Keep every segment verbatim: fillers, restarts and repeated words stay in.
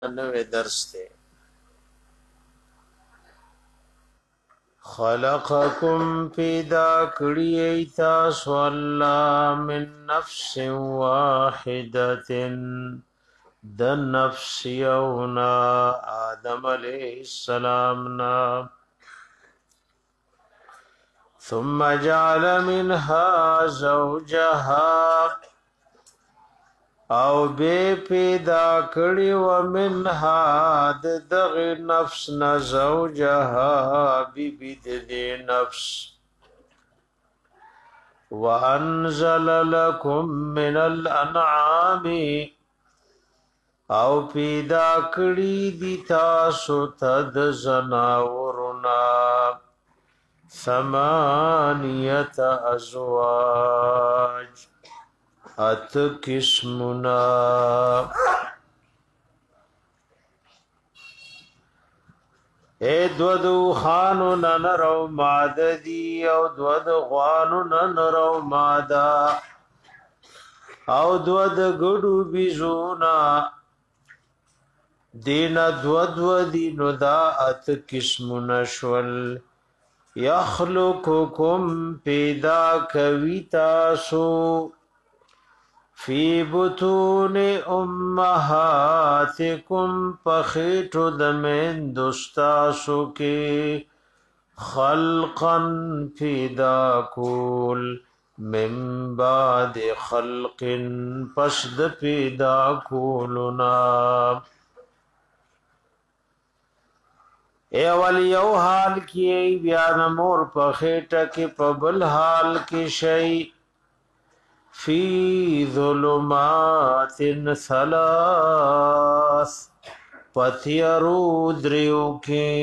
نوې درس ته خلقکم پیدا کړی تاسو الله من نفس واحده د نفس یونا آدم علیہ السلام نا ثم جعل منها زوجها او بے پیدا کړي و منها د دغه نفس ن زوجها بی بی د نفس وانزل لكم من الانعام او پیدا کړي دي تاسو ته د زناورنا ثمانیت ازواج ات قسمنا اے دو دو خانو ننرو ماددی او دو دو غانو ننرو مادا او دو دو گڑو بیزونا دینا دو دو دینو دا ات قسمنا شول یخلقکم پیدا کوي تاسو فی بطون امہاتکم پخیٹو دمین دستاسو کے خلقا پیدا کول من بعد خلق پسد پیدا کولنا اے والی یو حال کی بیانمور پخیٹا کے پبل حال کی شئی فی ظلمات ثلاث پتیرو دریو کی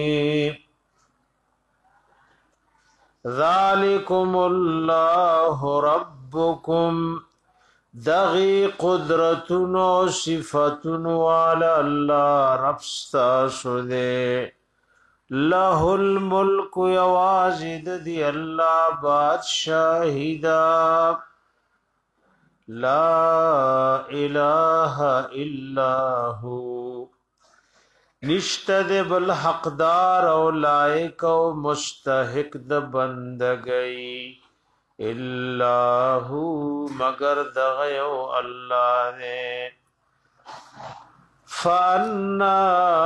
ذالکم اللہ ربکم دغی قدرتنو صفتنو علی اللہ ربستا شدے لہ الملک یوازد دی اللہ بادشاہی دا لا الہ الا ہو نشتد بالحقدار او لائق او مستحق د بندگئی الا ہو مگر دغیو اللہ نے فانا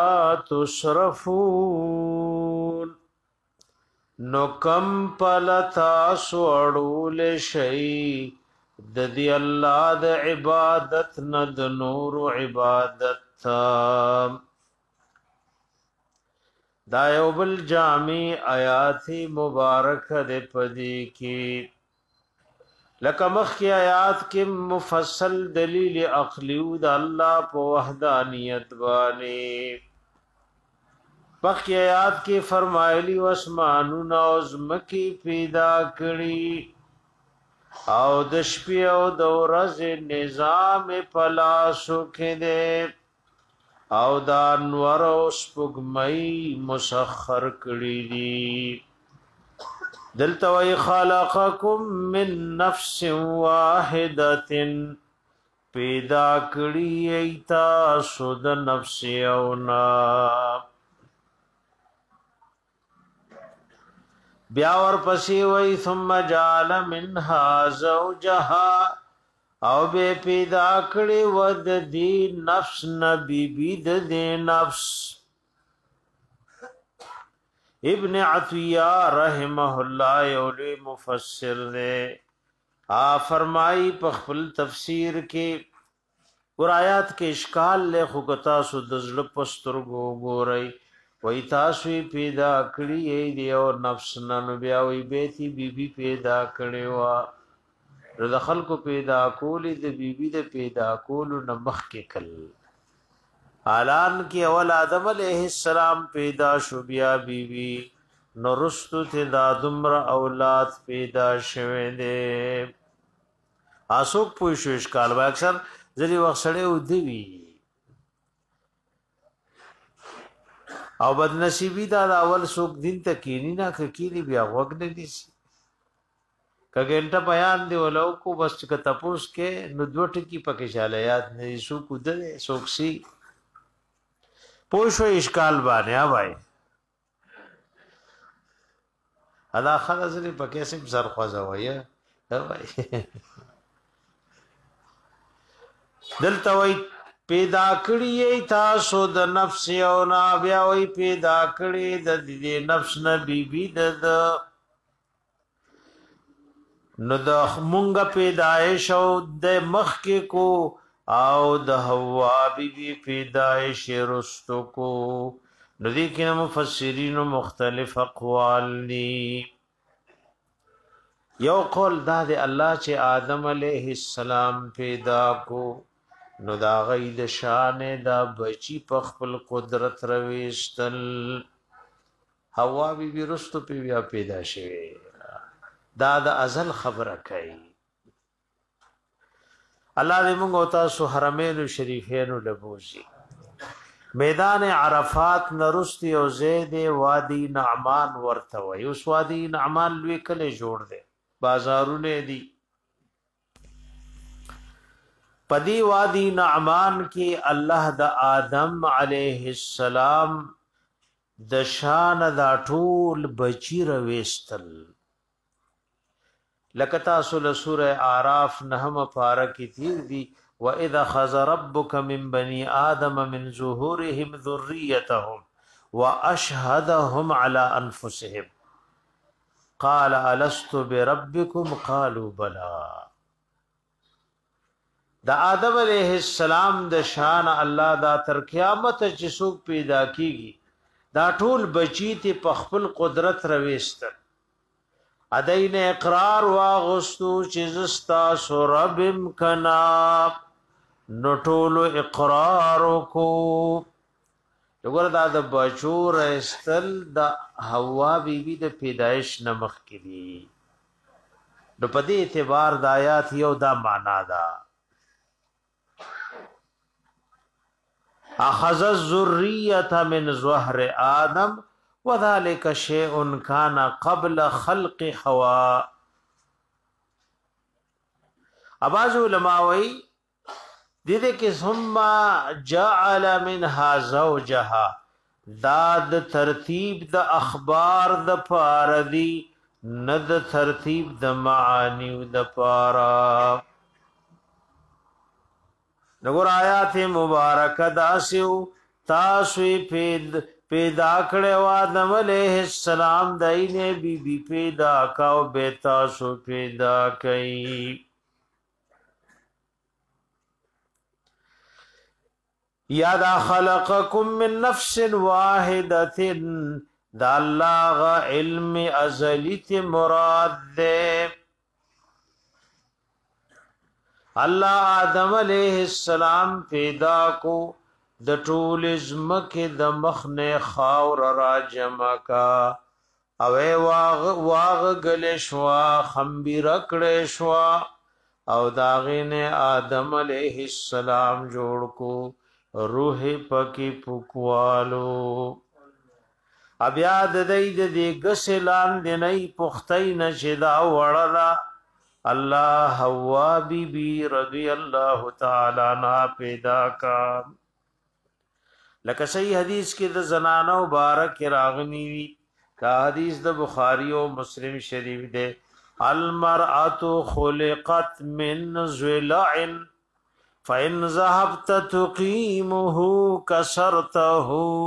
تصرفون نو کم پلتا سوڑول شئی د دی الله د عبادت نه د نور عبادت دا یو بل جامع آیات مبارک د پدی کی لکه مخ کی آیات کې مفصل دلیل عقلی د الله په وحدانیت باندې مخ کی آیات کې فرمایلی واسمانونه او زمکی پیدا کړي او د شپې او د ورځې نظام پلاسو کې دے او دا انور او سپوږمۍ مسخر کړی دي دلته وی خلقکم من نفس واحده پیدا کړی ایتا سود نفس اونا بیا ور پسی وی ثم جعل منها زوجها او بے پیدا کړي ود دی نفس نبی بید دی نفس ابن عطیہ رحمہ اللہ یولی مفسر دے آ فرمائی په خپل تفسیر کې اور آیات کې اشکال له خوکتا سو دزل پسترګو ګورئ وی تاسو پیدا کړی دی او نفس نن بیا وی بیتی بی بی پیدا کړي وا د خلکو پیدا کول د بی بی د پیدا کول نمخ کې کل اعلان کې اول آدم علیہ السلام پیدا شو بیا بی بی نورستو ته دا دمر اولاد پیدا شوه دي اسوک پوه شو اشکال وا اکثر ځلې وخت سره و دی او بد نصیبی دا, دا اول سوک دین ته کینی نه کینی بیا وګ نه دي کګنټه بیان دی ولو کو بس ک تپوس کې نو دوټ کی پکې شاله یاد نه سو کو ده سوکسی پوښو اشکال باندې اوای ادا خلزلی پکې سم سر خوځوي اوای دلته وای پیدا کړی تاسو د نفس او نا بیا وای پیدا کړی د دې نفس نه بیبي د نو د مونږه پیدایش او د مخ کې کو او د حوا بیبي پیدایش رستو کو نو دې کې مفسرین مختلف اقوال دي یو قول دا د الله چې آدم علیه السلام پیدا کو نو دا غي د شان دا بچی په خپل قدرت رويستل حوا بي بي رستو پی بیا پیدا شوه دا د ازل خبره کوي الله دې موږ او تاسو حرمین شریفین لبوزي میدان عرفات نرستی او زید وادي نعمان ورته وي اوس وادي نعمان لوی کله جوړ دي بازارونه دي پدی وادی نعمان کی الله د آدم علیہ السلام د شان دا ټول بچی رويستل لکتا سول سوره اعراف نهم پارا کی تیر دی واذا خذ ربک من بنی آدم من ظهورهم ذریتهم واشهدهم على انفسهم قال الست بربکم قالوا بلى دا آدم علیہ السلام د شان الله دا تر قیامت چې څوک پیدا کیږي دا ټول بچی ته په خپل قدرت رويستل ادین اقرار واغستو چې زستا سربم کنا نټول اقرار کو وګوره دا د بچو رستل د حوا بیبي د پیدایش نمخ کړي نو په دې اعتبار د آیات یو دا معنا ده اخذ الذریه من ظهر آدم وذلك شيء كان قبل خلق حوا اباظ علماء وی دې کې ثم جعل منها زوجها داد ترتیب د اخبار د پاردی ند ترتیب د معانی د پارا نګور آیات مبارکه داسیو تاسو پید پیدا کړه و آدم علیہ السلام داینه بی بی پیدا کاو به تاسو پیدا کئ یادا خلقکم من نفس واحده دا الله علم ازلی ته مراد ده الله آدم علیہ السلام پیدا کو د ټول زمکه د مخنه خاور را جمع کا او واغ واغ گل شوا خمبیر کړه شوا او داغینه آدم علیہ السلام جوړ کو روح پکی پکوالو ابیا د دې د غسلان د نه پختای نشدا وړلا الله حوا بی بی رضی الله تعالی عنها پیدا کا لکه صحیح حدیث کې د زنانو مبارک راغنی وی کا حدیث د بخاری او مسلم شریف ده المرأة خلقت من ضلع فإن ذهبت تقيمه كسرته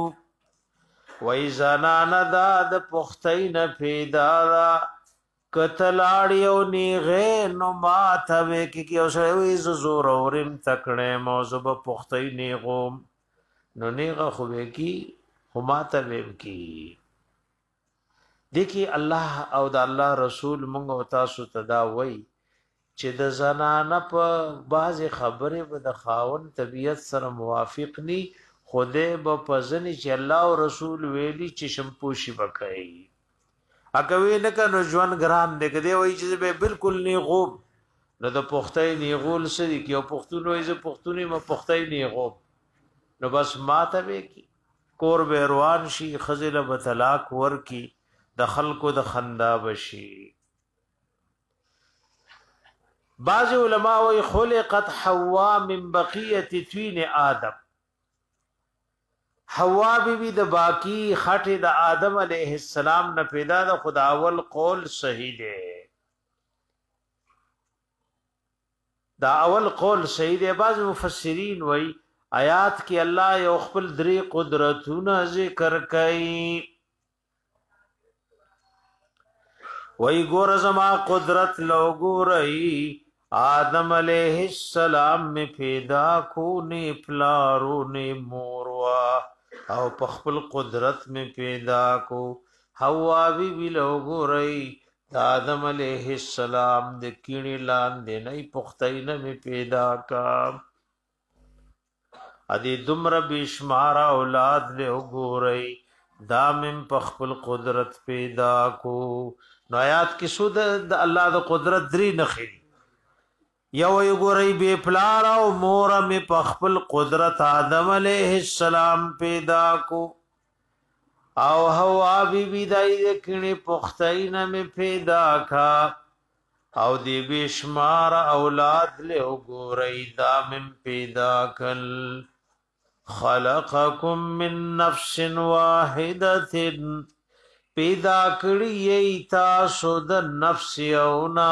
وإذا نادا د پختین پیدا کتلاړیو نیغه نو ماته کې کې اوسوي زور اورم تکړه موضوع پختین نیغوم نو نیغه خوبه کی هماته ویم کی دیکي الله او د الله رسول مونږ او تاسو تدا وای چې د زنانه په بعض خبره به د خاون طبیعت سره موافق ني خوده به پزنی چې الله او رسول ویلي چې شمپوشي وکړي اګوي نه کنه ژوند ګران دی کدی وای چې به بالکل نه غوب نو د پختای نه غول سړي کې او پختونو یې پختونی ما پختای نه غوب نو بس ماته به کی کور به روان شي خزل به طلاق ور کی د خلکو د خندا بشي بعض علماء وی خلقت حوا من بقیه توین آدم حوا بی بی د باقی خټه د آدم علیه السلام نه پیدا د خدا اول قول صحیح دی دا اول قول صحیح دی بعض مفسرین وای آیات کې الله یو خپل درې قدرتونه ذکر کړي وای ګور زما قدرت لو ګورئی آدم علیہ السلام میں پیدا کو نے پلارو نے موروا او پخپل قدرت میں پیدا کو حوا بی بی لو ګورئی آدم علیہ السلام د کینی لاندې نه پختاینه می پیدا کا ادي دمر بشمار اولاد له ګورئی دامن پخپل قدرت پیدا کو نو آیات کې سود د الله د قدرت درې نخي یو یو ګورئی بے پلار او مور می پخپل قدرت آدم علیہ السلام پیدا کو او حوا بی بی دای کینی پختاینه می پیدا کا او دی بشمار اولاد له ګورئی دامن پیدا کل خلقکم من نفس واحده پیدا کړی تاسو د نفس یونا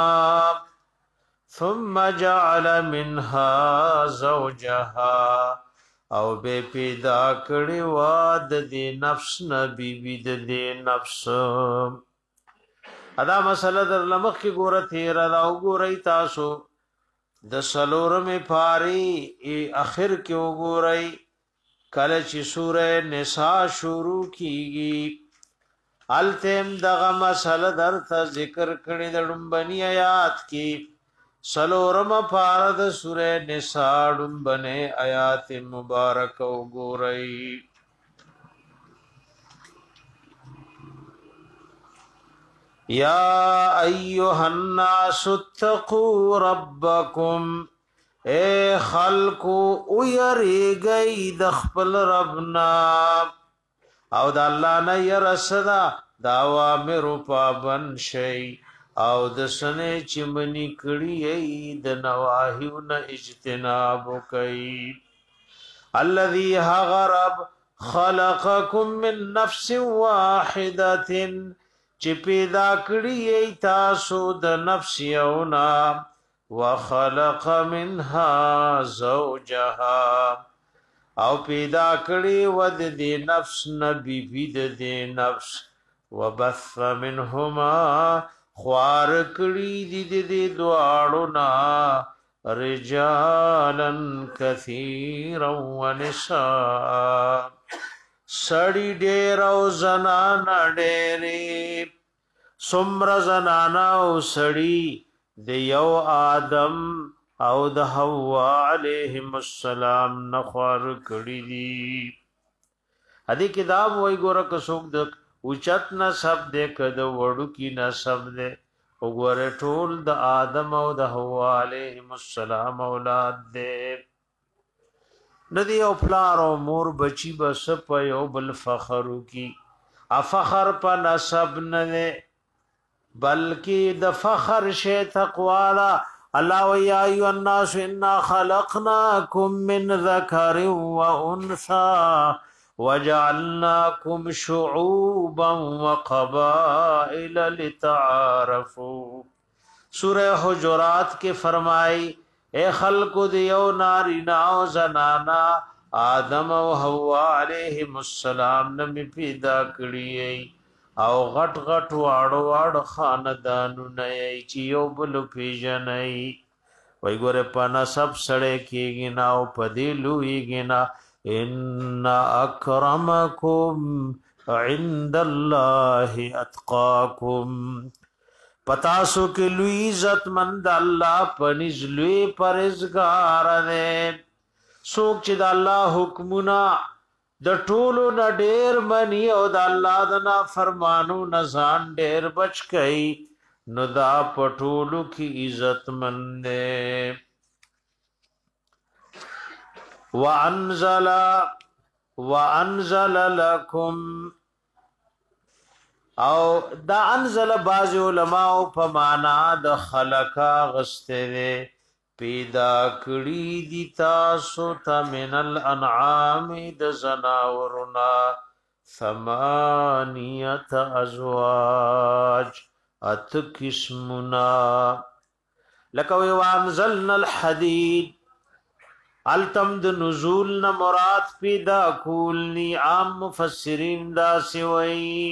ثم جعل منها زوجها او به پیدا کړی واد د نفس نبی بی د نفس ادا مسله در لمخ کی ګوره تیر دا وګورئ تاسو د سلورم پاری اخر کې وګورئ کله چې سوره نساء شروع کیږي التم دغه مسله درته ذکر کړی د لومبنی آیات کې سلورم پارد سوره نساء لومبنه آیات مبارک وګورئ یا ایها الناس اتقوا ربکم اے خلق او یریږئ د خپل ربنا او د الله نه يرسدا دا اوامر پابند شي او د سنه چمنی کړي د نواهیونه اجتناب کوي الذي غرب خلقكم من نفس واحده چې پیدا کړی تاسو د نفس یونا وخلق منها زوجها او پیدا کړی ود دې نفس نبی بيد دې نفس وبث منهما خوار کړی دې دې دواړو نا رجالن كثيرا ونساء سړی ډېر او زنانا ډېرې سمر زنانا او سړی د یو آدم او د حوا علیهم السلام نخوار کړی دي ادي کتاب وای ګوره که څوک د اوچت نسب دې کده وړو کی نسب دې وګوره ټول د آدم او د حوا علیهم السلام اولاد دې ندی او پلار او مور بچی بس په یو بل فخر کی افخر په نسب نه بلکې د فخر شی تقوا لا الله ويا ايها الناس انا خلقناكم من ذكر وانثى وجعلناكم شعوبا وقبائل لتعارفوا سورہ حجرات کے فرمائی اے خلق دیو نارینا او زنانا آدم او حوا علیہم السلام نمی پیدا کړی او غټ غټ واړو واړو خاندانو نه چې یو بل پیژنې وای ګوره پانا سب سړې کېږي نا او پدې لویږي نا ان اکرمکم عند الله اتقاکم پتاسو کې لوی عزت مند الله پنځ لوی پرزګار دې څوک چې د الله حکمونه د ټولو نه ډېر منی او د الله د نافرمانو نه ځان ډېر بچ کئ نو دا پټولو کی عزت مند وانزل وانزل لكم او دا انزل باز علماء په معنا د خلقا غسته پیدا کړی دی تاسو ته من الانعام د زناورنا ثمانیت ازواج ات قسمنا لکه وی وانزلنا الحدید التم د نزول نه مراد پیدا کولنی عام مفسرین دا سوی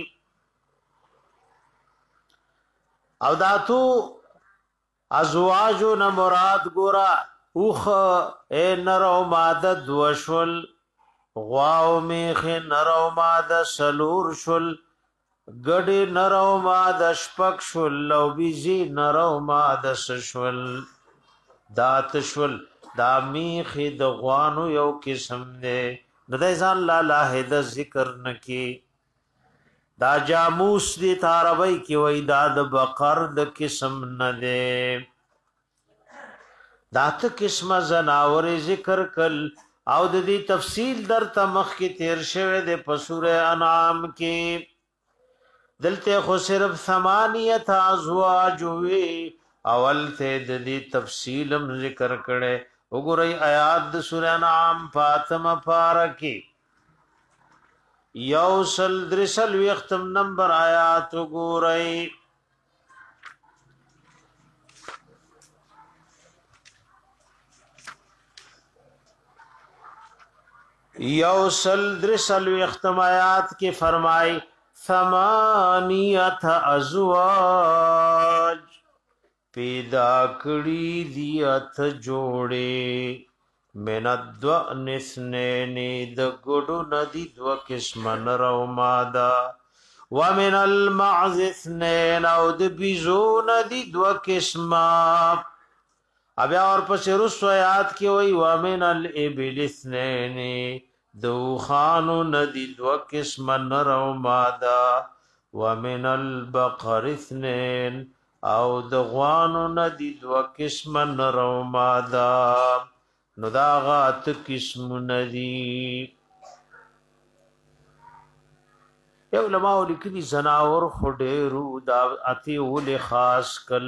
او داتو ازواجو نه مراد ګورا اوخ اے نرو ماده دوشل غواو میخ نرو ماده سلور شل گڑی نرو ماده شپک شل لو بیزی نرو ماده سشل دات شل دا میخ د غوانو یو قسم دے ندای ځان لا لاهد ذکر نکی دا جاموس دی تاربی کی وی دا د بقر د قسم نده دا ته قسمه زناور ذکر کل او د دې تفصیل در تمخ کی تیر شوه د پسوره انعام کی دلته خو صرف ثمانیت ازواج وی اول ته د دې تفصیلم ذکر کړي وګورئ آیات د سوره انعام فاطمه پارکی یوسل درسل وختم نمبر آیات وګورئ یوسل درسل وختم آیات کې فرمای ثمانیت ازواج پیدا کړی دی ات جوړې من الدو نسنین د ګډو ندی دو قسم نرو ماده ومن المعز اثنين او د بیزو ندی دو قسم ابیا اور پس رسویات کی وی ومن الابل اثنين دو خانو ندی دو قسم نرو ماده ومن البقر اثنين او د غوانو ندی دو قسم نرو ماده نو دا غات قسم ندی یو علماء لیکلی زناور خډیرو دا اتی ول خاص کل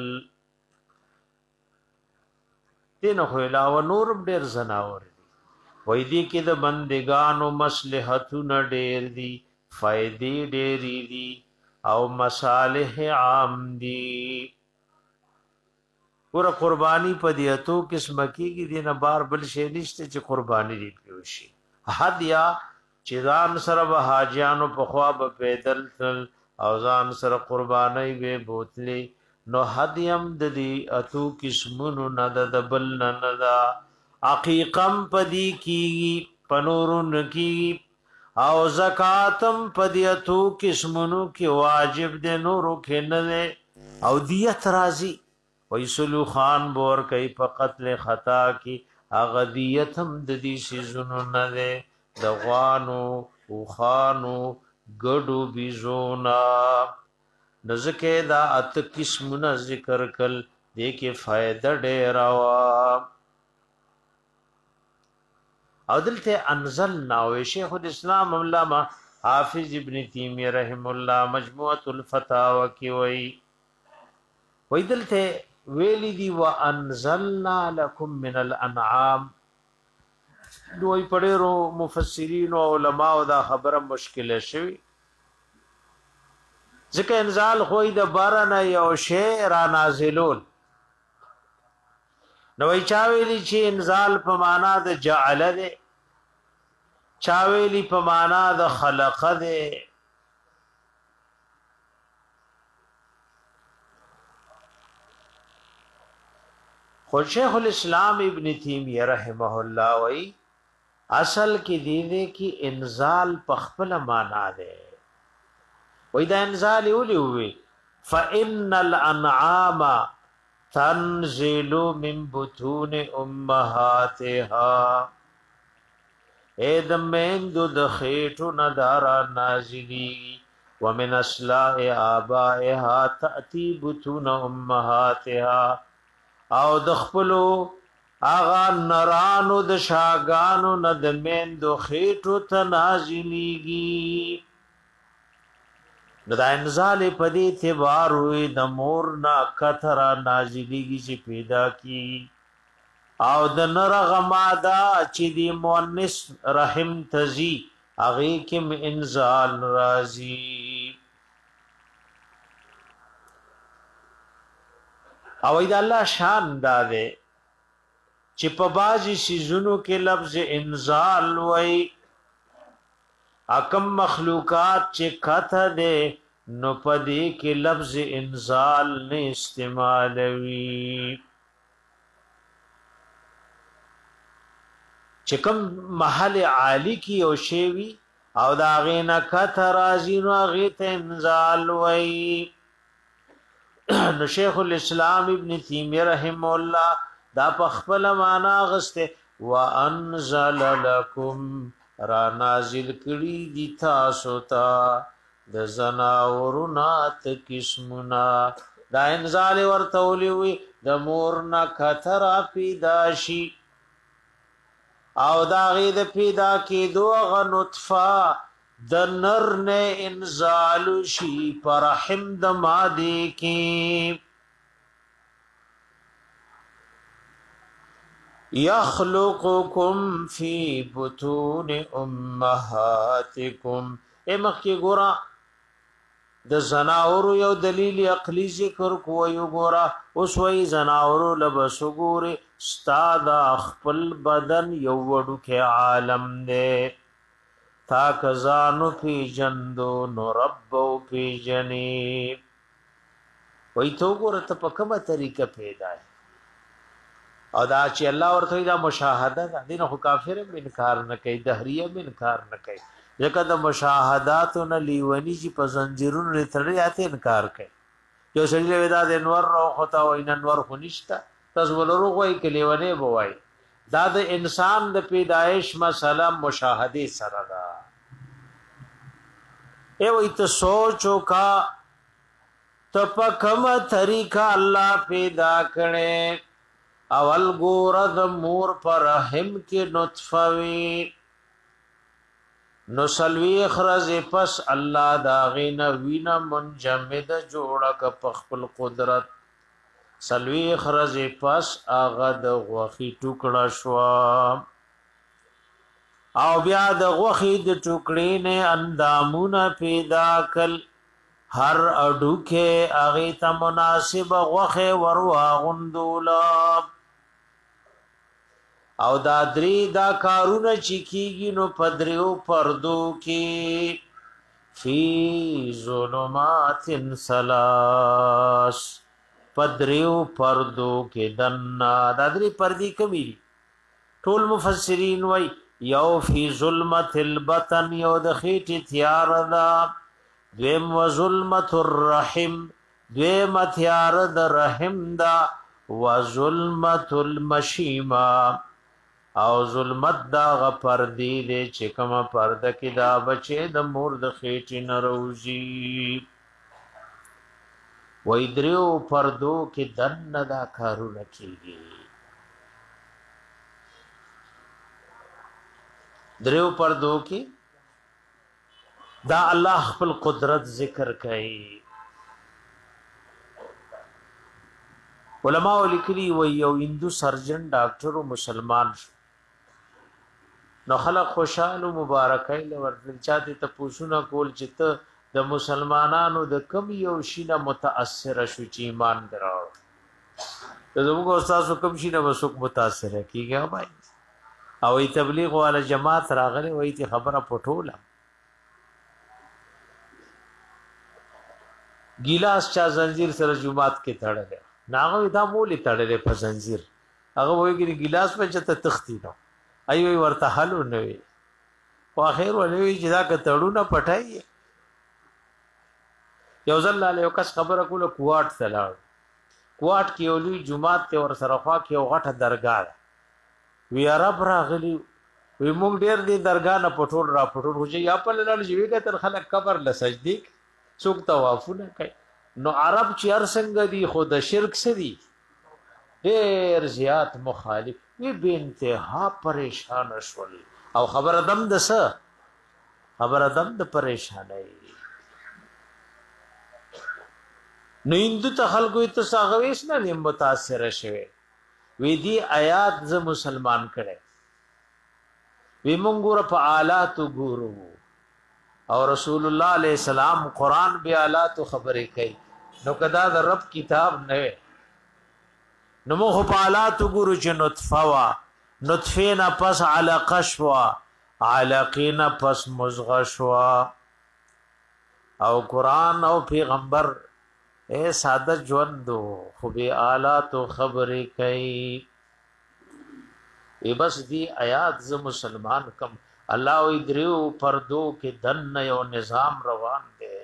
دین خو علاوه نورم ډیر زناور دي وای دی کې د بندگانو مصلحتونه ډیر دي فائدې ډیر دي او مصالح عام دي ور قربانی په دیاتو قسم کیږي دینه بار بل شی نشته چې قربانی دی پیوشي هدیا چې ځان سره به حاجیانو په خوا به پیدل تل او ځان سره قربانی به بوتلی نو هدیم د دې اتو قسمونو نه د بل نه دا عقیقم پدی کیږي پنورن کی او زکاتم پدی اتو قسمونو کې واجب دي نورو کې نه او دیت راضی ویسلو خان بور کئی پا قتل خطا کی اغدیتم ددی سیزنو نده دغوانو اوخانو گڑو بیزونا نزکے دا ات قسمنا ذکر کل دیکھ فائدہ ڈیراوا او دلتے انزلنا وی شیخ الاسلام علامہ حافظ ابن تیمیہ رحم اللہ مجموعة الفتاوہ کی وی وی دلتے ویلی دی وانزلنا لکم من الانعام دوی پڑیرو مفسرین و علماء دا خبر مشکل شوی ذکر انزال خوی دا بارنا یو شی را نازلون نوی چاویلی چی انزال پا مانا دا جعل دے چاویلی پا مانا دا خلق دے خود شیخ الاسلام ابن تیمیہ رحمہ اللہ وی اصل کی دیدے کی انزال پخپل مانا دے وی دا انزال اولی ہوئی فَإِنَّ الْأَنْعَامَ تَنْزِلُ مِن بُطُونِ أُمَّهَاتِهَا اید میندو دخیٹو ندارا نازلی ومن اصلاء آبائها تأتی بطون أُمَّهَاتِهَا او د خپلو اغا نرانو د شاگانو نه د میندو خېټو ته نازلېږي نو دا انزال په دې اعتبار وي د مور نه کثره نازلېږي چې پیدا کی او د نرغ ماده چې دی مؤنث رحم تزي اغه کم انزال رازي او اې الله شان داده چې په بازي سيزونو کې لفظ انزال وای اکم مخلوقات چې کته ده نو پدې کې لفظ انزال نه استعمالوي چې کوم محل عالی کی او شیوی او دا غینا کته راځي نو غی ته انزال وای نو شیخ الاسلام ابن تیمیہ رحم الله دا په خپل معنا غسته وانزل لكم را نازل کړي دي تاسو ته د زناورونات قسمنا دا انزال ورته ولوي د مور نه کثر پیداشي او دا غي د پیدا کې دوغه نطفه د نر نه انزال شي پر رحم د ماده کې یخلقکم فی بطون امهاتکم امخ کی ګورا د زناور یو دلیل عقلی ذکر کو یو ګورا اوس وی زناور لبس ګوري استاد خپل بدن یو وډو کې عالم دې تا کزانو پی جندو نو ربو پی جنی وی تو ګور ته په کومه طریقه پیدا او دا چې الله ورته دا مشاهده ده دین خو کافر هم انکار نه کوي دهریه هم انکار نه کوي ځکه د مشاهدات نه لیونی چې په زنجیرونو لري اته انکار کوي یو سړي له ودا د انور رو خطا و ان انور خو نشتا تاسو ولرو کوئی کلیونه بوای دا د انسان د پیدایش مسله مشاهده سره ده ای وې ته سوچو کا تپکم طریقہ الله پیدا کړي اول ګور د مور پر رحم کې نطفه وی نو سلوی خرز پس الله دا غینا وینا منجمد جوړه ک خپل قدرت سلوی خرز پس اغه د غوخي ټوکړه شو او بیا د غوخي د ټوکړې نه اندامونه پیدا کل هر اډو کې اغه ته مناسب غوخه وروا غندولا او دا درې دا کارونه چې کیږي نو پدریو پردو کې فی ظلمات ثلاث پدریو پردو کې دنا دا درې پردي کمی ټول مفسرین وای یو فی ظلمت البطن یو د خېټه تیار دا دویم و ظلمت الرحم دویم تیار د رحم دا و ظلمت المشیما او ظلمت دا غ پردی دے چې کومه پرده کې دا بچي د مور د خېټې نروزی وای دریو پردو کې دن دا کارونه کیږي دریو پردو کې دا الله خپل قدرت ذکر کوي علماء لیکلي وای یو هندو سرجن ډاکټر او مسلمان نو خلق خوشاله مبارکای لور چاته ته پوښونه کول چې ته د مسلمانانو د کم یو شینه متاثر شو چې ایمان دراو زموږ استاد کوم شینه وسوک متاثر کیږي بھائی او ای تبلیغ والا جماعت راغله وای ته خبره پټوله ګیلاس چا زنجیر سره جمعات کې تړل ناغه دا مولې تړلې په زنجیر هغه وایي ګیلاس په چته تختی نو ایوي ورته حلو نه وي خو اخر ولوي چې دا کتهړونه پټای یو ځل له کس خبره کوله کوټ تلاړ کوټ کې ولوي جمعات ته ور سره خوا کې غټه درگاه وی عرب راغلی وی موږ ډیر دې درگاه نه پټول را پټول هوځي یا په لړ جوړی کتل خلک قبر لسجدي څوک طوافونه کوي نو عرب چې هر څنګه دي خود شرک سدي ډیر زیات مخالف وی به انتها پریشان شول او خبر ادم د څه خبر ادم د پریشانای نو هندو ته خلکو ته ساغويس نه متاثر شوه وی دی آیات ز مسلمان کړي وی مونږ ګور په آلات ګورو او رسول الله علیه السلام قران بیا آلات خبرې کوي نو کدا د رب کتاب نه نو مو په آلات ګورو چې نطفه وا نطفه نه پس علقه شوا علقه نه پس مزغه شوا او قران او پیغمبر اے ساده ژوندو خو به آلات خبرې کوي ای بس دی آیات ز مسلمان کم الله وی دریو پردو کې دن یو نظام روان دی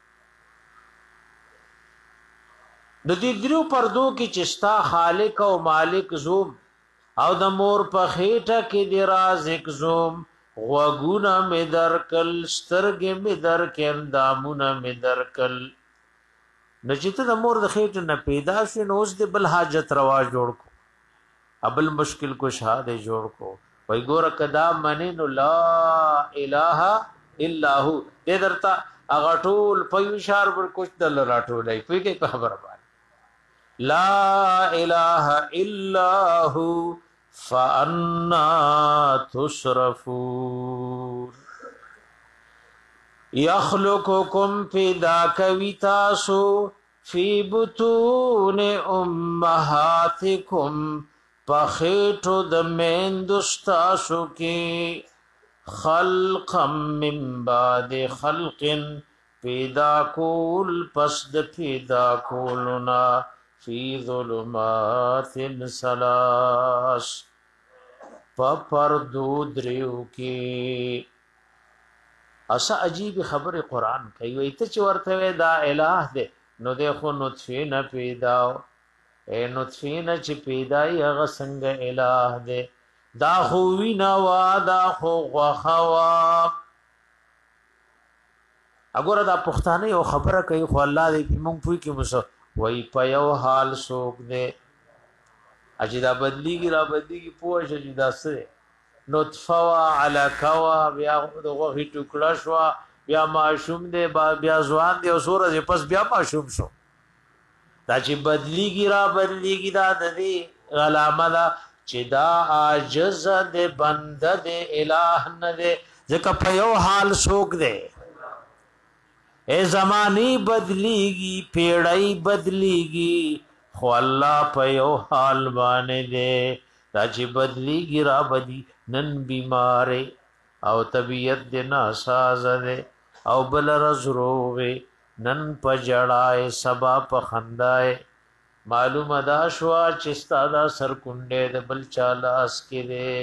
د دې دریو پردو کې چستا خالق او مالک زوم او د مور په خېټه کې دی رازق زوم غوګونه می درکل سترګې می درکل دامونه می درکل نجته د مور د خېټه نه پیدا شو نو اوس د بل حاجت روا جوړ کو ابل مشکل کو شاده جوړ کو وای ګور کدا منن لا اله الا هو دې درتا اغه ټول په اشار پر کوچ دل راټولای په کې خبره باندې لا اله الا هو فانا تصرفون یخلقکم پیدا کوي تاسو فی بطون امهاتکم پخیٹو د میندستاسو کی خلقا من بعد خلق پیدا کول پس د پیدا کولنا فی ظلمات سلاس پپردو دریو کی اسا عجیب خبر قرآن کوي وي ته چې ورته دا الہ دې نو دغه نطفه نه پیدا اے نطفه نه چې پیدای هغه څنګه الہ دې دا خو وینا وا دا خو غوا اګوره دا پښتانه یو خبره کوي خو الله دې موږ پوي کې مس وای په یو حال سوک دې اجدا بدلیږي را بدلیږي پوه شي دا سره نطفه وا علقه وا بیا دغه ټوکړه شو بیا معشوم دې بیا ځوان دې او سورې پس بیا معشوم شو دا چې بدلیږي را بدلیږي دا د دې علامه دا چې دا عاجز دې بند دې الہ نه دې ځکه په یو حال سوک دې اے زمانی بدلیږي پیړۍ بدلیږي خو الله په یو حال باندې دې دا چې بدلیږي را بدی نن بیمارې او طبیعت دې ناساز دې او بل رزروغه نن پجړای سبا په خندای معلومه دا شوا چې ستادا سر کونډه د بل چالاس کې دې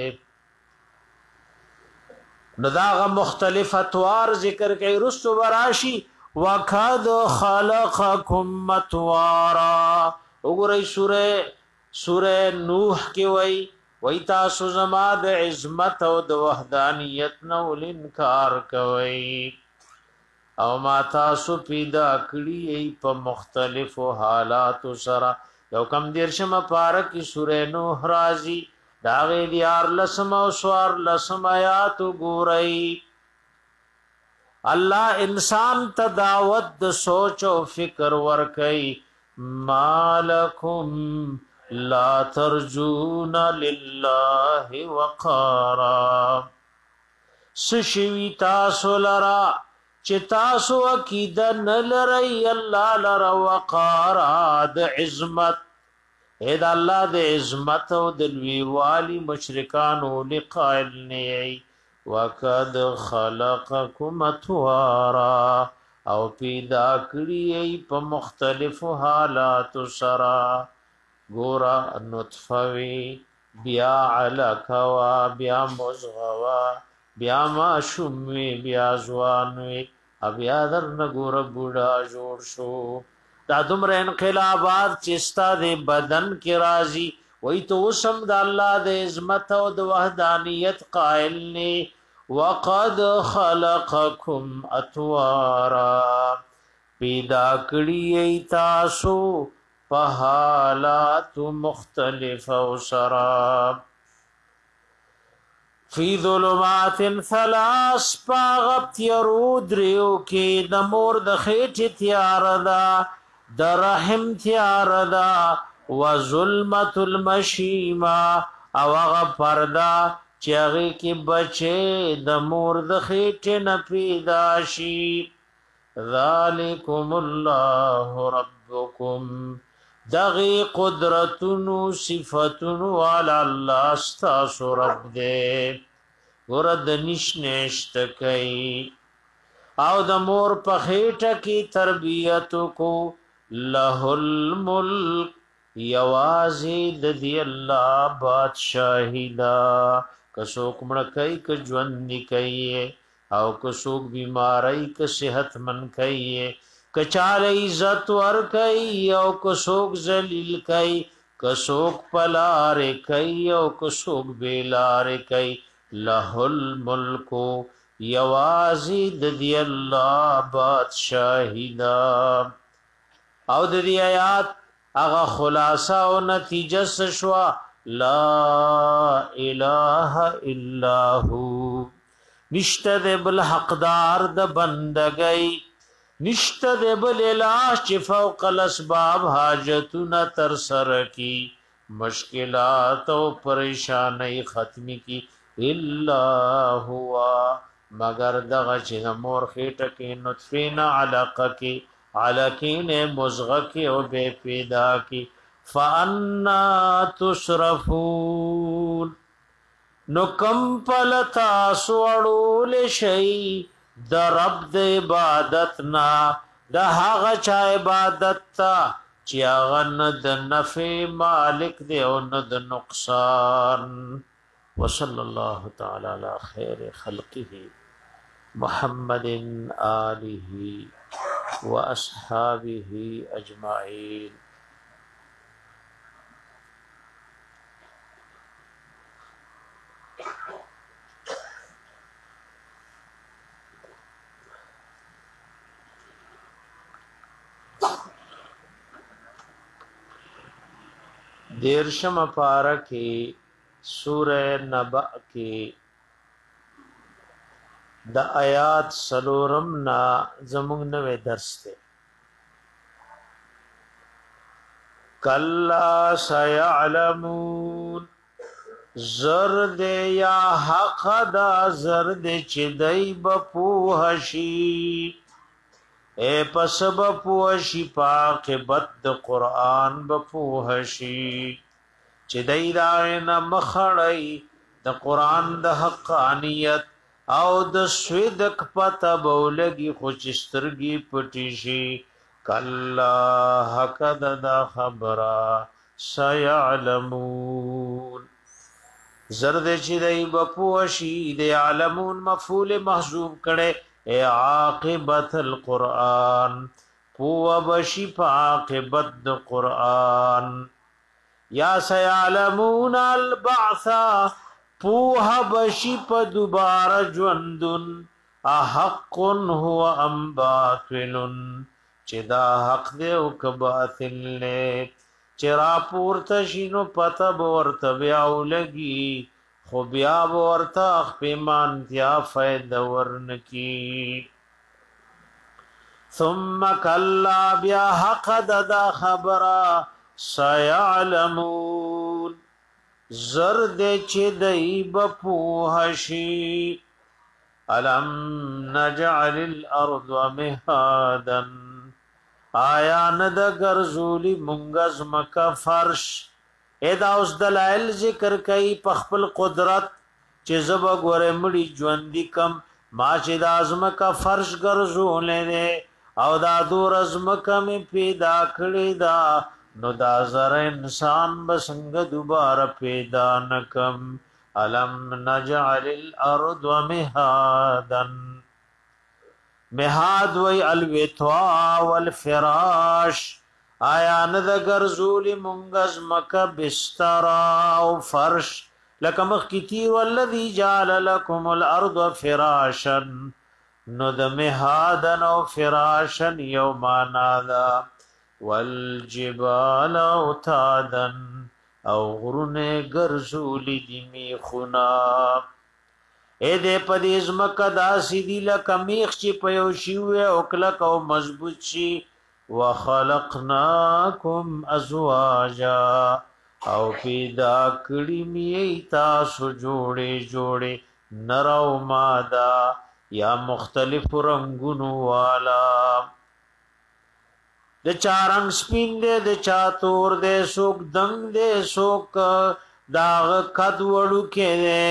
نداغه مختلف اطوار ذکر کوي رسو وراشي وقد خلقکم متوارا وګورئ سوره سوره نوح کې وای وای تاسو زما د عظمت او د وحدانیت نو انکار کوي او ما تاسو پیدا کړی په مختلفو حالات سره یو کم دیرشم پارک کی سوره نوح راضی داغه دیار لسم او سوار لسم آیات ګورئ الله انسان ته دعوت د سوچ او فکر ور کوي مالکم لا ترجون لله وقارا سشوی تاسو لرا چې تاسو عقیده نه لرئ الله لرا وقارا د عظمت اې د الله د عظمت او د لویوالي مشرکانو لقائل نه وقد خلقکم اتوارا او پیدا کړی په مختلفو حالات سره ګورا نطفوی بیا علقوا بیا مزغوا بیا ماشومی بیا ځوانوي بیا در نګور بوډا جوړ شو دا دومره انقلابات چې ستاسو بدن کې راځي وای ته وسم د الله د عظمت او د وحدانیت قائل نه وقد خلقکم اتوارا پیدا کړی تاسو په حالات مختلف او شراب فی ظلمات ثلاث پاغت یرودریو کی د مور د خېټ تیار دا د رحم تیار دا وظلمت المشیما او هغه پردا چې هغه کې بچي د مور د خېټې نه پیدا شي ذالکم الله ربکم دغی قدرتونو صفتونو والا اللہ استاسو رب دے ورد نشنشت کئی او د مور په خېټه کې تربیت کو له الملک یوازې د دی الله بادشاہی دا کڅوک مړ کوي ک ژوند نکي او کڅوک بیماری ک صحت من کوي کچال عزت ور کوي او کڅوک ذلیل کوي کڅوک پلار کوي او کڅوک بیلار کوي له الملک یوازی د دی الله بادشاہی دا او د دی آیات اغا خلاصہ او نتیجه شوا لا اله الا هو نشته د بل حقدار د بندګۍ نشته د بل اله چې فوق الاسباب حاجتونه تر سره کی مشکلات او پریشانی ختمی کی الا هو مگر دغه چې مور خېټه کې نطفه نه علقه کې علقه نه مزغه کې او به پیدا کې فانا تصرفون نو کم پلتا سوړول شي د رب د عبادت نا د هغه چا عبادت تا چې هغه نه د نفع مالک دی او نه د نقصان وصلی الله تعالی علی خیر خلقه محمد آله واصحابه اجمعین دیرشم پارہ کی سورہ نبأ کی دا آیات سلورم نا زمونږ نوې درس ته کلا سيعلمون زرد یا حق دا زرد چې دای بپوه شي اے پس بپوه شي پاقبت د قرآن بپوه شي چې دای دا نه مخړی د قرآن د حقانیت او د صدق پته بولګي خو چسترګي پټی شي کلا حق دا خبره سيعلمون زرد چې دای بپوه شي د علمون مفعول محذوف کړي اے عاقبت القرآن پوه بشي په عاقبت د قرآن یا سيعلمون البعث پوه بشي په دوباره ژوندون احق هو ام باطل چې دا حق دی او که باطل نه چې را پورته شینو پته ورته بیا ولګي خو بیا ورته خپېمان تیا فائدہ ورنکی ثم کلا بیا حق دا خبره سيعلمون زرد چې دای بپوه شي الم نجعل الارض مهادا آیا ند غرزولی منغز مکا فرش ادا اوس دلائل ذکر کوي په خپل قدرت چې زب غوړې مړي ژوندې کم ما چې د ازم کا فرش غرزولې او دا دور ازم کم پیدا کړی دا نو دا زر انسان بسنګ دوباره پیدا نکم الم نجعل الارض مهادا مهاد وی الوتوا والفراش آیا ند غرزول منغز مکه بستر او فرش لکه مخ کتی والذی جعل لكم الارض فراشا نو د مهادن او فراشا یومانا ذا والجبال اوتادا او غرونه غرزول دی میخنا اے دې پدیز مکه داسی دی لکه میخ چې پيو شیوه او کلک او مضبوط شي وخلقناکم ازواجا او پیدا کړی می تاسو جوړې جوړې نر او ماده یا مختلف رنگونو والا د چا رنگ سپین دے د چا تور دے سوک دنگ دے سوک داغ قد وڑو کے دے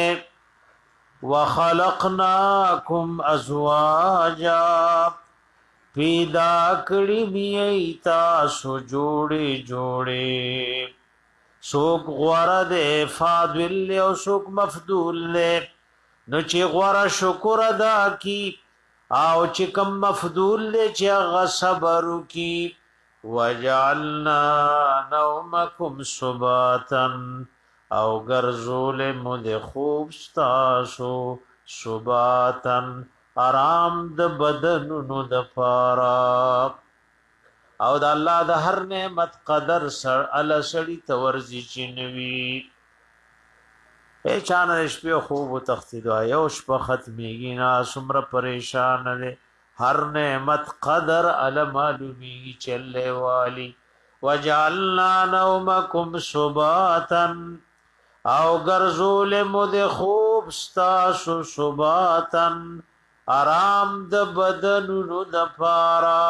وخلقناکم ازواجا پیدا کړی می تاسو جوړې جوړې سوک غوړه دے فاضل او سوک مفضول دے نو چې غوړه شکر ادا کی او چې کم مفضول دے چې هغه صبر کی وجعلنا نومکم سباتا او گرزول مد خوب ستاسو سباتا آرام د بدنونو د پارا او د الله د هر نعمت قدر سر ال سړی تورزی چنوي اے چانه شپه خوب تختید یو شپه ختمیږي نا سمره پریشان نه هر نعمت قدر ال معلومی چله والی وجعلنا نومکم سباتا او گرزول مد خوب ستاسو سباتا آرام د بدنونو د پارا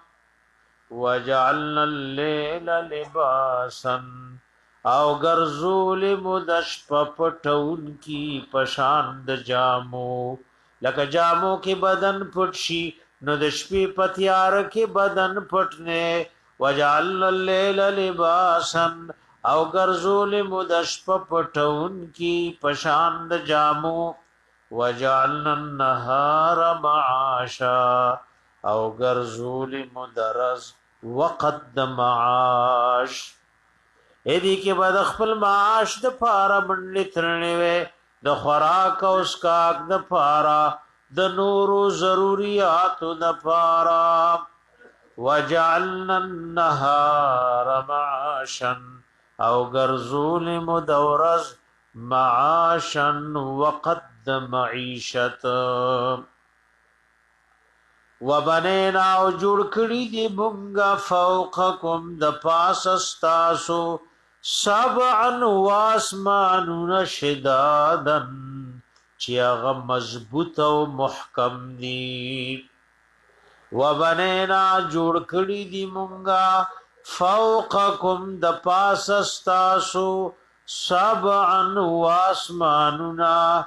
وجعلنا الليل لباسا او گرزول مدش پپټون کی پشان د جامو لکه جامو کې بدن پټ شي نو د شپې پتیار کې بدن پټنه وجعلنا الليل لباسا او گرزول مدش پپټون کی پشان د جامو وجعلنا النهار معاشا او گرزول مدرز وقت د معاش اې دې کې بعد خپل معاش د پارا منډې ترنې وې د خوراک او اسکاک د پارا د نورو ضروريات د پارا وجعلنا النهار معاشا او گرزول مدورز معاشا وقت د معیشت وبنینا او جوړ کړی دی مونږه فوقکم د پاس استاسو سبعا واسمانون شدادن چې هغه مضبوط او محکم دي وبنینا جوړ کړی دی مونږه فوقکم د پاس استاسو سبعا واسمانون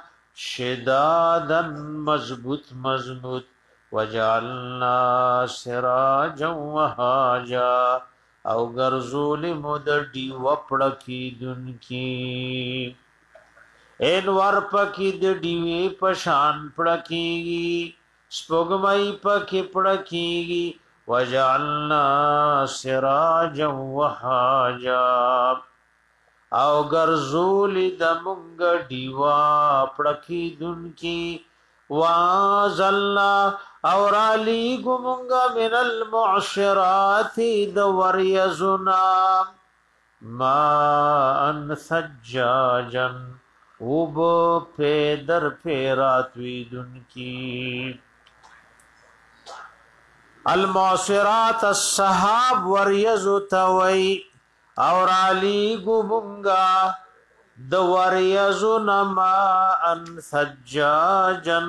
شدادن مضبوط مضبوط وجعلنا سراجا وهاجا او گرزول مددی وپڑکی دن کی انوار پکی د دیوی پشان پڑکیگی سپوگمائی پکی پڑکیگی وجعلنا سراجا وهاجا او گرزول دمونگ دیوا پڑکی دن کی وازلنا اور علی گمونگا من المعشرات دوریزنا ما ان سجاجا اوب پیدر پیراتوی دن کی المعشرات الصحاب وریزو توی اور علی گمونگا د وریزن ما ان سجاجن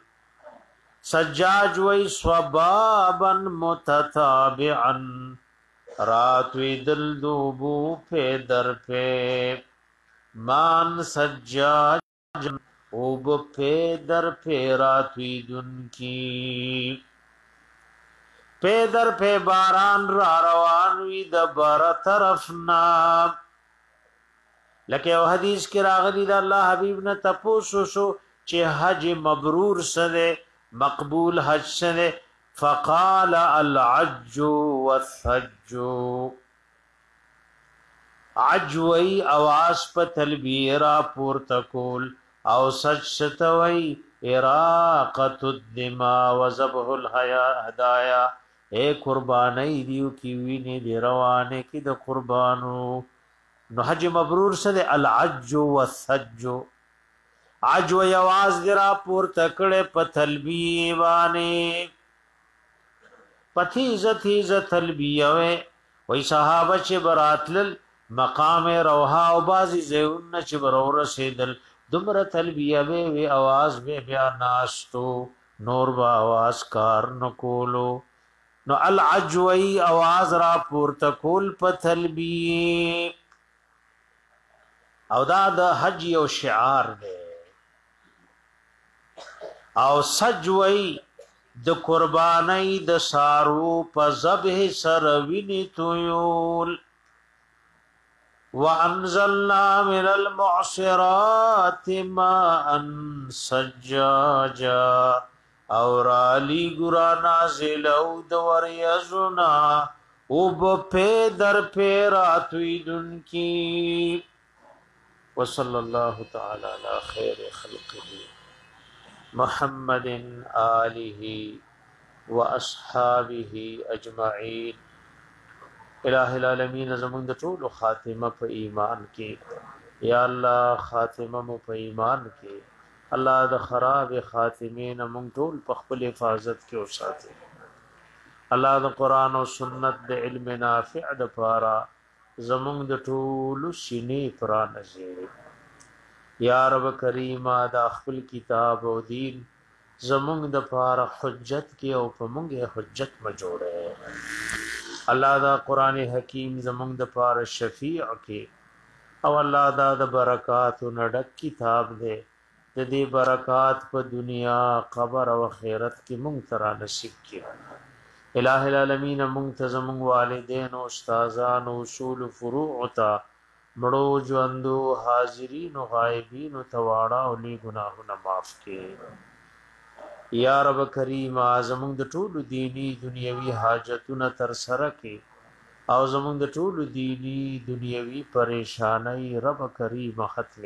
سجاج وی صبابا متتابعا راتوی دل دوبو پہ در پہ مان سجاجن اوب پہ در پہ راتوی دن کی پہ در پہ باران را روانوی دبر طرفنا لکه او حدیث کې راغلی دا الله حبیب نه تپوسو شو چې حج مبرور سره مقبول حج سره فقال العج والثج عجوی اواز په تلبیه را پورته کول او سج ستوي اراقه الدماء وذبح الهدايا اے قربانی دیو کی ویني دی روانه کی د قربانو نو حج مبرور سره العج والثج عج و یواز درا پور تکړه په تلبیه باندې پتی عزت عزت تلبیه وی صحابه چې براتل مقام روحا او بازی زیون چې برور رسیدل دمر تلبیه وی आवाज به بیا ناشتو نور با आवाज کار نکولو نو العجوی आवाज را پورته کول په تلبیه او دا د حج یو شعار دی او سجوی د قربانی د سارو په ذبح سر ویني تویول وانزلنا من المعصرات ماء سجاجا اور علی ګرا نازل او د وریزنا او په در پیراتوی دن کی وصلی الله تعالی علی خیر خلقه محمد آله واصحابه اجمعین الہ العالمین زمون د ټول خاتمه په ایمان کې یا الله خاتمه مو په ایمان کې الله د خراب خاتمین مون ټول په خپل حفاظت کې اوساته الله د قران او سنت د علم نافع د پاره زمون د ټول سینې پرانځي یا رب کریم دا خپل کتاب او دین زمون د پاره حجت کې او په مونږه حجت ما جوړه الله دا قران حکیم زمونږ د پاره شفیع کې او الله دا د برکات نډک کتاب دی د دې برکات په دنیا قبر او آخرت کې مونږ ترا نصیب کړي الہ العالمین مونږ ته زمونږ والدین او استادان او اصول فروع تا مړو ژوندو حاضرین او غایبین او تواړه او لی ګناهونه معاف کړي یا رب کریم زمونږ د ټولو دینی دنیوي حاجتونه تر سره کې او زمونږ د ټولو دینی دنیوي پریشانای رب کریم ختم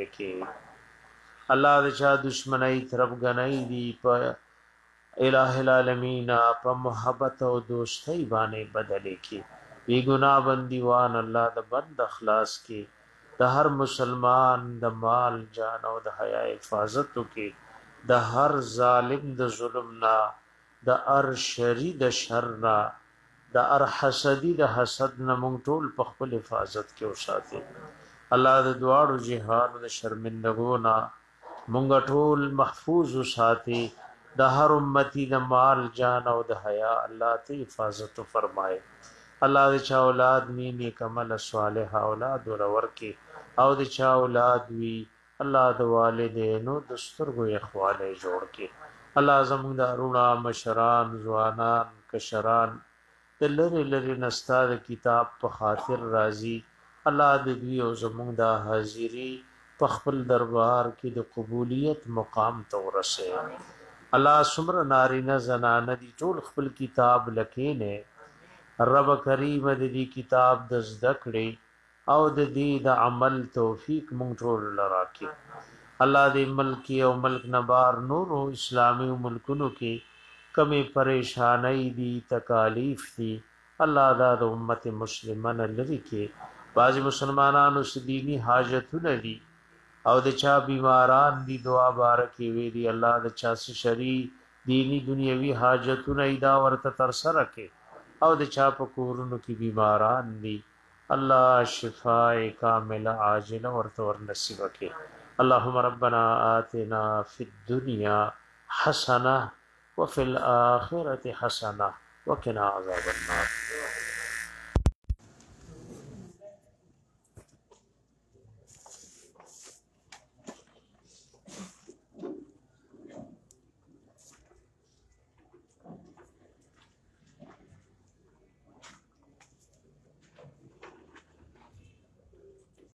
کې الله د چا دشمنی طرف غنۍ دی په الہ العالمین په محبت او دوستۍ باندې بدلې کې بی ګناه بندیوان الله د بند اخلاص کې د هر مسلمان د مال جان او د حیا حفاظت کې د هر ظالم د ظلم نا د ار شری د شر نا د ار حسدی د حسد نه مونږ ټول په خپل حفاظت کې اوساتي الله د دواړو جهان د شرمندګو نا مونږ ټول محفوظ اوساتي د هر امتی د مال جان او د حیا الله ته حفاظت فرمائے الله د چا اولاد نی نیک عمل صالح اولاد ورور کې او د چا اولاد وی الله د والدینو د سترګو اخواله جوړ کې الله زموږ د ارونا مشران ځوانان کشران د لری لری نستا د کتاب په خاطر راضي الله د دوی او زموږ د حاضری په خپل دربار کې د قبولیت مقام ته ورسه الله سمر نارینه زنانه دي ټول خپل کتاب لکینه رب کریم د دې کتاب د زده کړې او د دې د عمل توفیق مونږ ټول لراکي الله دې ملک او ملک نبار نور او اسلامي ملکونو کې کمی پریشانای دي تکالیف دي الله دا د امت مسلمانه لري کې بعض مسلمانانو سديني حاجتونه دي او د چا بیماران دي دعا بارکي وی دي الله د چا شری دینی دنیوي حاجتونه ایدا ورته تر سره کې او د چا په کورونو کې بیماران دي الله شفاء کامل عاجل ورته ور نصیب کړي اللهم ربنا آتنا فی الدنيا حسنه وفي الاخره حسنه وقنا عذاب النار